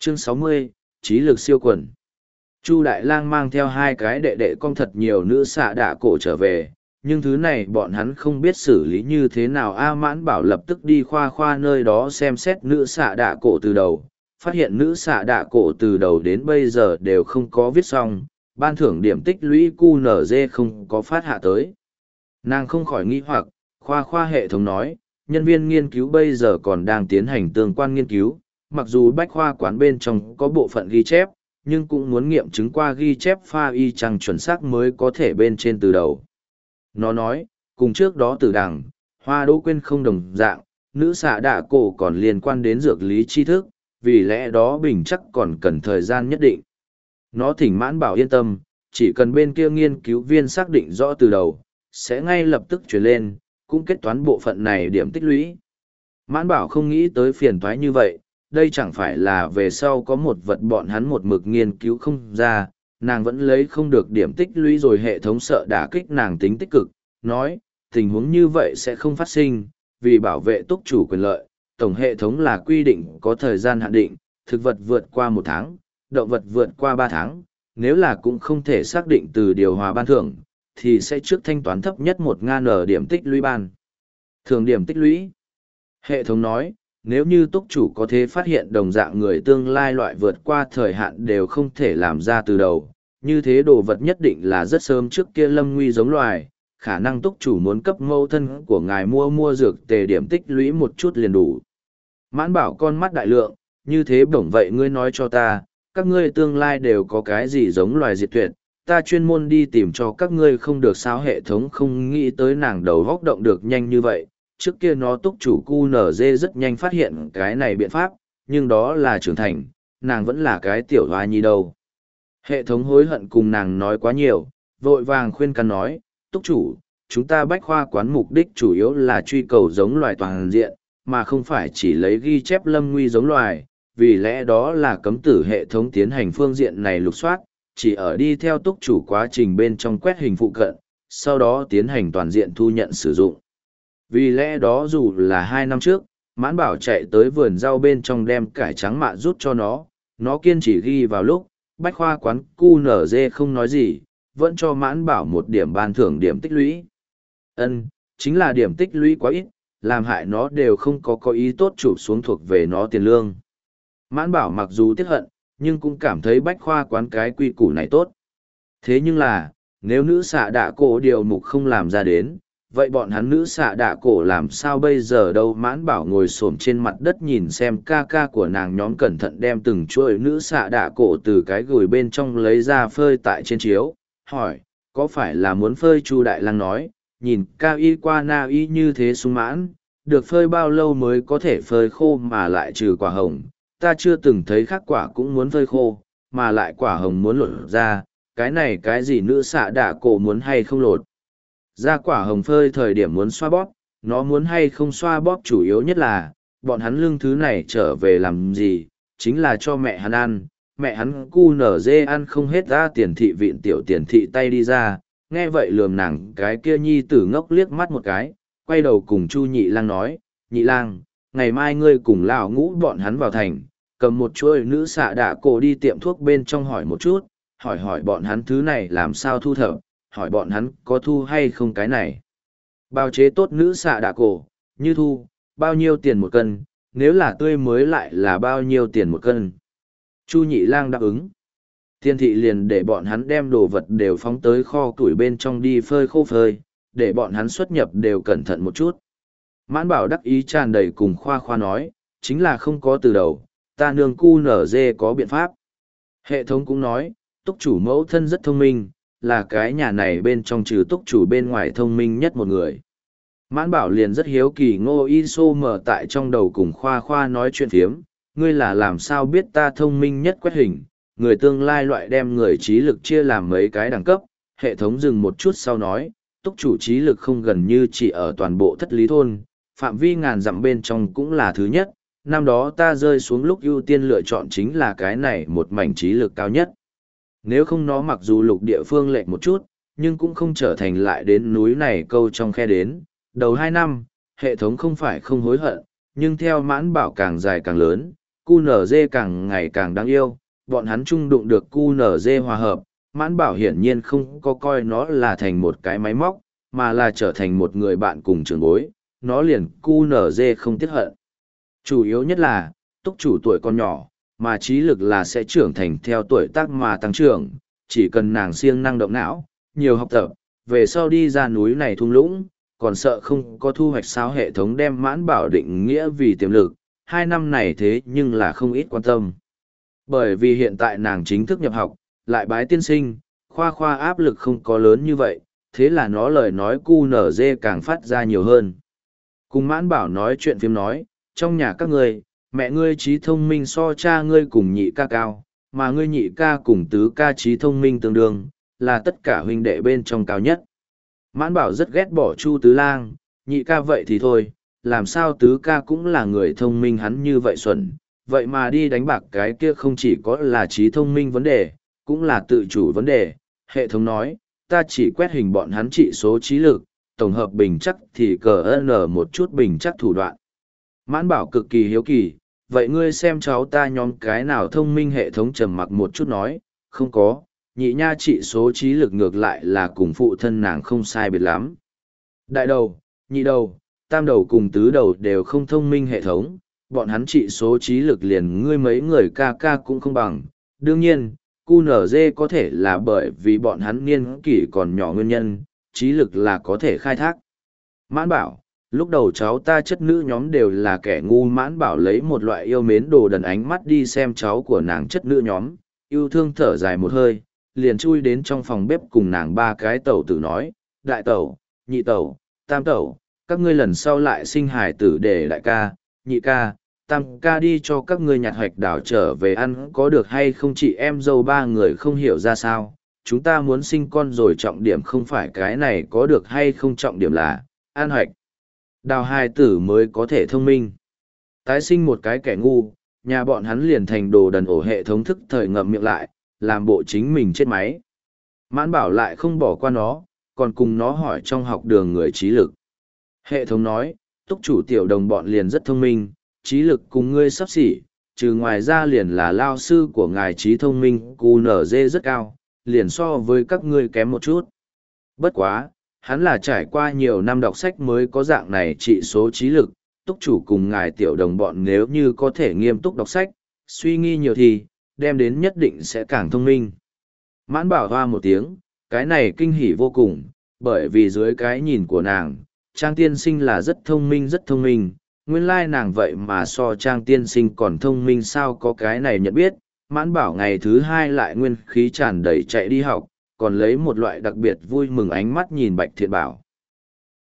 Chương 60, Trí lực siêu quần. Chu Đại Lang mang theo hai cái đệ đệ con thật nhiều nữ xạ đạ cổ trở về, nhưng thứ này bọn hắn không biết xử lý như thế nào. A Mãn Bảo lập tức đi khoa khoa nơi đó xem xét nữ xạ đạ cổ từ đầu, phát hiện nữ xạ đạ cổ từ đầu đến bây giờ đều không có viết xong, ban thưởng điểm tích lũy QNZ không có phát hạ tới. Nàng không khỏi nghi hoặc, khoa khoa hệ thống nói, nhân viên nghiên cứu bây giờ còn đang tiến hành tương quan nghiên cứu, mặc dù bách khoa quán bên trong có bộ phận ghi chép, nhưng cũng muốn nghiệm chứng qua ghi chép pha y chang chuẩn xác mới có thể bên trên từ đầu. Nó nói, cùng trước đó từ đằng, Hoa Đỗ Quyên không đồng dạng, nữ xạ đạ cổ còn liên quan đến dược lý tri thức, vì lẽ đó bình chắc còn cần thời gian nhất định. Nó thỉnh Mãn Bảo yên tâm, chỉ cần bên kia nghiên cứu viên xác định rõ từ đầu, sẽ ngay lập tức chuyển lên, cũng kết toán bộ phận này điểm tích lũy. Mãn Bảo không nghĩ tới phiền toái như vậy, đây chẳng phải là về sau có một vật bọn hắn một mực nghiên cứu không ra, nàng vẫn lấy không được điểm tích lũy rồi hệ thống sợ đả kích nàng tính tích cực, nói, tình huống như vậy sẽ không phát sinh, vì bảo vệ túc chủ quyền lợi, tổng hệ thống là quy định có thời gian hạn định, thực vật vượt qua 1 tháng, động vật vượt qua 3 tháng, nếu là cũng không thể xác định từ điều hòa ban thưởng, thì sẽ trước thanh toán thấp nhất 1.000 điểm tích lũy ban. Thường điểm tích lũy. Hệ thống nói, nếu như túc chủ có thể phát hiện đồng dạng người tương lai loại vượt qua thời hạn đều không thể làm ra từ đầu, như thế đồ vật nhất định là rất sớm trước kia lâm nguy giống loài, khả năng túc chủ muốn cấp mẫu thân của ngài mua dược tề điểm tích lũy một chút liền đủ. Mãn Bảo con mắt đại lượng, như thế bổng vậy ngươi nói cho ta, các ngươi tương lai đều có cái gì giống loài diệt tuyệt, ta chuyên môn đi tìm cho các ngươi không được sao. Hệ thống không nghĩ tới nàng đầu góc động được nhanh như vậy, trước kia nó túc chủ QNZ rất nhanh phát hiện cái này biện pháp, nhưng đó là trưởng thành, nàng vẫn là cái tiểu hoa nhi đâu. Hệ thống hối hận cùng nàng nói quá nhiều, vội vàng khuyên can nói, túc chủ, chúng ta bách khoa quán mục đích chủ yếu là truy cầu giống loài toàn diện, mà không phải chỉ lấy ghi chép lâm nguy giống loài, vì lẽ đó là cấm tử hệ thống tiến hành phương diện này lục soát, chỉ ở đi theo túc chủ quá trình bên trong quét hình phụ cận, sau đó tiến hành toàn diện thu nhận sử dụng. Vì lẽ đó dù là 2 năm trước, Mãn Bảo chạy tới vườn rau bên trong đem cải trắng mạ rút cho nó kiên trì ghi vào lúc, bách khoa quán QNZ không nói gì, vẫn cho Mãn Bảo 1 điểm ban thưởng điểm tích lũy. Chính là điểm tích lũy quá ít, làm hại nó đều không có ý tốt chụp xuống thuộc về nó tiền lương. Mãn Bảo mặc dù tiếc hận, nhưng cũng cảm thấy bách khoa quán cái quy củ này tốt. Thế nhưng là, nếu nữ xạ đạ cổ điều mục không làm ra đến, vậy bọn hắn nữ xạ đạ cổ làm sao bây giờ đâu. Mãn Bảo ngồi xổm trên mặt đất nhìn xem ca ca của nàng nhóm cẩn thận đem từng chuỗi nữ xạ đạ cổ từ cái gùi bên trong lấy ra phơi tại trên chiếu, hỏi, có phải là muốn phơi? Chu Đại Lang nói, nhìn ca y qua na y như thế sung mãn, được phơi bao lâu mới có thể phơi khô mà lại trừ quả hồng, ta chưa từng thấy khác quả cũng muốn phơi khô, mà lại quả hồng muốn lột ra, cái này cái gì nữ xạ đạ cổ muốn hay không lột ra quả hồng phơi thời điểm muốn xoa bóp, nó muốn hay không xoa bóp chủ yếu nhất là, bọn hắn lương thứ này trở về làm gì, chính là cho mẹ hắn ăn, mẹ hắn QNZ ăn không hết ra. Tiền thị vịn tiểu tiền thị tay đi ra, nghe vậy lườm nàng cái kia nhi tử ngốc liếc mắt một cái, quay đầu cùng Chu Nhị Lang nói, Nhị Lang, ngày mai ngươi cùng lão ngũ bọn hắn vào thành, cầm một chuỗi nữ xạ đạ cổ đi tiệm thuốc bên trong hỏi một chút, hỏi bọn hắn thứ này làm sao thu thập, hỏi bọn hắn có thu hay không cái này. Bào chế tốt nữ xạ đạ cổ, như thu, bao nhiêu tiền 1 cân, nếu là tươi mới lại là bao nhiêu tiền 1 cân. Chu Nhị Lang đáp ứng. Thiên thị liền để bọn hắn đem đồ vật đều phóng tới kho củi bên trong đi phơi khô phơi, để bọn hắn xuất nhập đều cẩn thận một chút. Mãn Bảo đắc ý tràn đầy cùng khoa khoa nói, chính là không có từ đầu, ta nương QNZ có biện pháp. Hệ thống cũng nói, túc chủ mẫu thân rất thông minh, là cái nhà này bên trong trừ túc chủ bên ngoài thông minh nhất một người. Mãn Bảo liền rất hiếu kỳ Ngô Y Sô mở tại trong đầu cùng khoa khoa nói chuyện phiếm, ngươi là làm sao biết ta thông minh nhất quét hình, người tương lai loại đem người trí lực chia làm mấy cái đẳng cấp. Hệ thống dừng một chút sau nói, túc chủ trí lực không gần như chỉ ở toàn bộ Thất Lý thôn, phạm vi ngàn dặm bên trong cũng là thứ nhất, năm đó ta rơi xuống lúc ưu tiên lựa chọn chính là cái này một mảnh trí lực cao nhất. Nếu không nó mặc dù lục địa phương lệch một chút, nhưng cũng không trở thành lại đến núi này câu trong khe đến. Đầu 2 năm, hệ thống không phải không hối hận, nhưng theo Mãn Bảo càng dài càng lớn, QNZ càng ngày càng đáng yêu, bọn hắn chung đụng được QNZ hòa hợp, Mãn Bảo hiển nhiên không có coi nó là thành một cái máy móc, mà là trở thành một người bạn cùng trường bối, nó liền QNZ không tiếc hận. Chủ yếu nhất là, túc chủ tuổi còn nhỏ, mà trí lực là sẽ trưởng thành theo tuổi tác mà tăng trưởng, chỉ cần nàng siêng năng động não, nhiều học tập, về sau đi ra núi này thung lũng, còn sợ không có thu hoạch sao hệ thống đem Mãn Bảo định nghĩa vì tiềm lực, 2 năm này thế nhưng là không ít quan tâm. Bởi vì hiện tại nàng chính thức nhập học, lại bái tiên sinh, khoa áp lực không có lớn như vậy, thế là nó lời nói QNZ càng phát ra nhiều hơn. Cùng Mãn Bảo nói chuyện phim nói, trong nhà các ngươi, mẹ ngươi trí thông minh so cha ngươi cùng nhị ca cao, mà ngươi nhị ca cùng tứ ca trí thông minh tương đương, là tất cả huynh đệ bên trong cao nhất. Mãn Bảo rất ghét bỏ Chu Tứ Lang, nhị ca vậy thì thôi, làm sao tứ ca cũng là người thông minh hắn như vậy xuẩn, vậy mà đi đánh bạc cái kia không chỉ có là trí thông minh vấn đề, cũng là tự chủ vấn đề. Hệ thống nói, ta chỉ quét hình bọn hắn trị số trí lực, tổng hợp bình chắc thì cờ n một chút bình chắc thủ đoạn. Mãn Bảo cực kỳ hiếu kỳ, vậy ngươi xem cháu ta nhóm cái nào thông minh. Hệ thống trầm mặc một chút nói, không có, nhị nha trị số trí lực ngược lại là cùng phụ thân nàng không sai biệt lắm. Đại đầu, nhị đầu, tam đầu cùng tứ đầu đều không thông minh. Hệ thống, bọn hắn trị số trí lực liền ngươi mấy người ca ca cũng không bằng. Đương nhiên, QNZ có thể là bởi vì bọn hắn niên kỷ còn nhỏ nguyên nhân, trí lực là có thể khai thác. Mãn Bảo, lúc đầu cháu ta chất nữ nhóm đều là kẻ ngu. Mãn Bảo lấy một loại yêu mến đồ đần ánh mắt đi xem cháu của nàng chất nữ nhóm, yêu thương thở dài một hơi, liền chui đến trong phòng bếp cùng nàng ba cái tẩu tử nói, đại tẩu, nhị tẩu, tam tẩu, các ngươi lần sau lại sinh hài tử để đại ca, nhị ca, tam ca đi cho các ngươi nhặt hoạch đảo trở về ăn có được hay không. Chị em dâu ba người không hiểu ra sao, chúng ta muốn sinh con rồi, trọng điểm không phải cái này có được hay không, trọng điểm là ăn hoạch đào hài tử mới có thể thông minh. Tái sinh một cái kẻ ngu, nhà bọn hắn liền thành đồ đần. Ổ hệ thống thức thời ngậm miệng lại, làm bộ chính mình chết máy. Mãn Bảo lại không bỏ qua nó, còn cùng nó hỏi trong học đường người trí lực. Hệ thống nói, túc chủ tiểu đồng bọn liền rất thông minh, trí lực cùng ngươi sắp xỉ, trừ ngoài ra liền là lao sư của ngài trí thông minh QNZ rất cao, liền so với các ngươi kém một chút. Bất quá, hắn là trải qua nhiều năm đọc sách mới có dạng này trị số trí lực, túc chủ cùng ngài tiểu đồng bọn nếu như có thể nghiêm túc đọc sách, suy nghĩ nhiều thì, đem đến nhất định sẽ càng thông minh. Mãn Bảo hoa một tiếng, cái này kinh hỉ vô cùng, bởi vì dưới cái nhìn của nàng, Trang tiên sinh là rất thông minh, nguyên lai nàng vậy mà so Trang tiên sinh còn thông minh. Sao có cái này nhận biết. Mãn Bảo ngày thứ 2 lại nguyên khí tràn đầy chạy đi học, còn lấy một loại đặc biệt vui mừng ánh mắt nhìn Bạch Thiện Bảo.